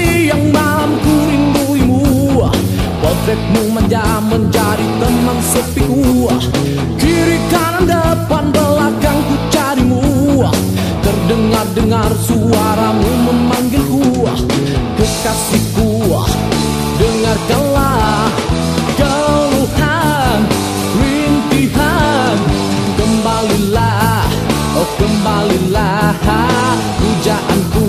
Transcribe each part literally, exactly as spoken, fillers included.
siang malam ku rinduimu. Potretmu manja menjadi teman sepiku. Kiri kanan depan belakang ku carimu. Terdengar-dengar suaramu memanggilku. Kekasihku, dengarkanlah keluhan, rintihan. Kembalilah, oh kembalilah pujaanku.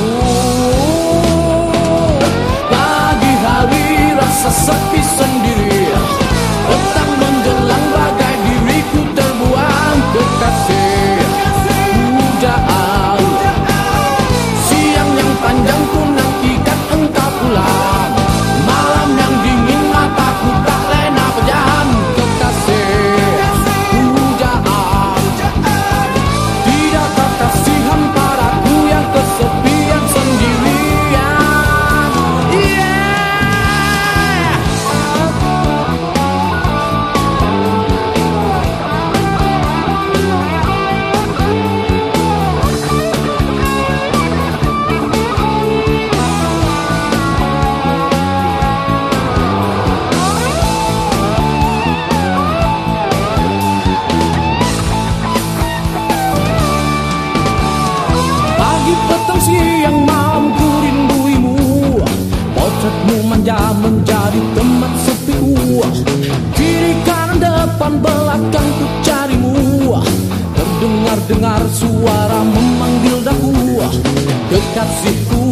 Pagi hari rasa sepi sendiri, petang menjelang bagai diriku terbuang. Kekasih, pujaan, siang yang panjang ku nantikan engkau pulang. Malam yang dingin mataku tak lena pejam. Kekasih, pujaan, tidakkah kasihan padaku yang kesepian sendirian. Yeah. Pagi, petang, siang, malam ku rinduimu. Potretmu manja menjadi teman sepiku. Kiri kanan depan belakang ku carimu. Terdengar-dengar suara memanggil daku. Kekasihku,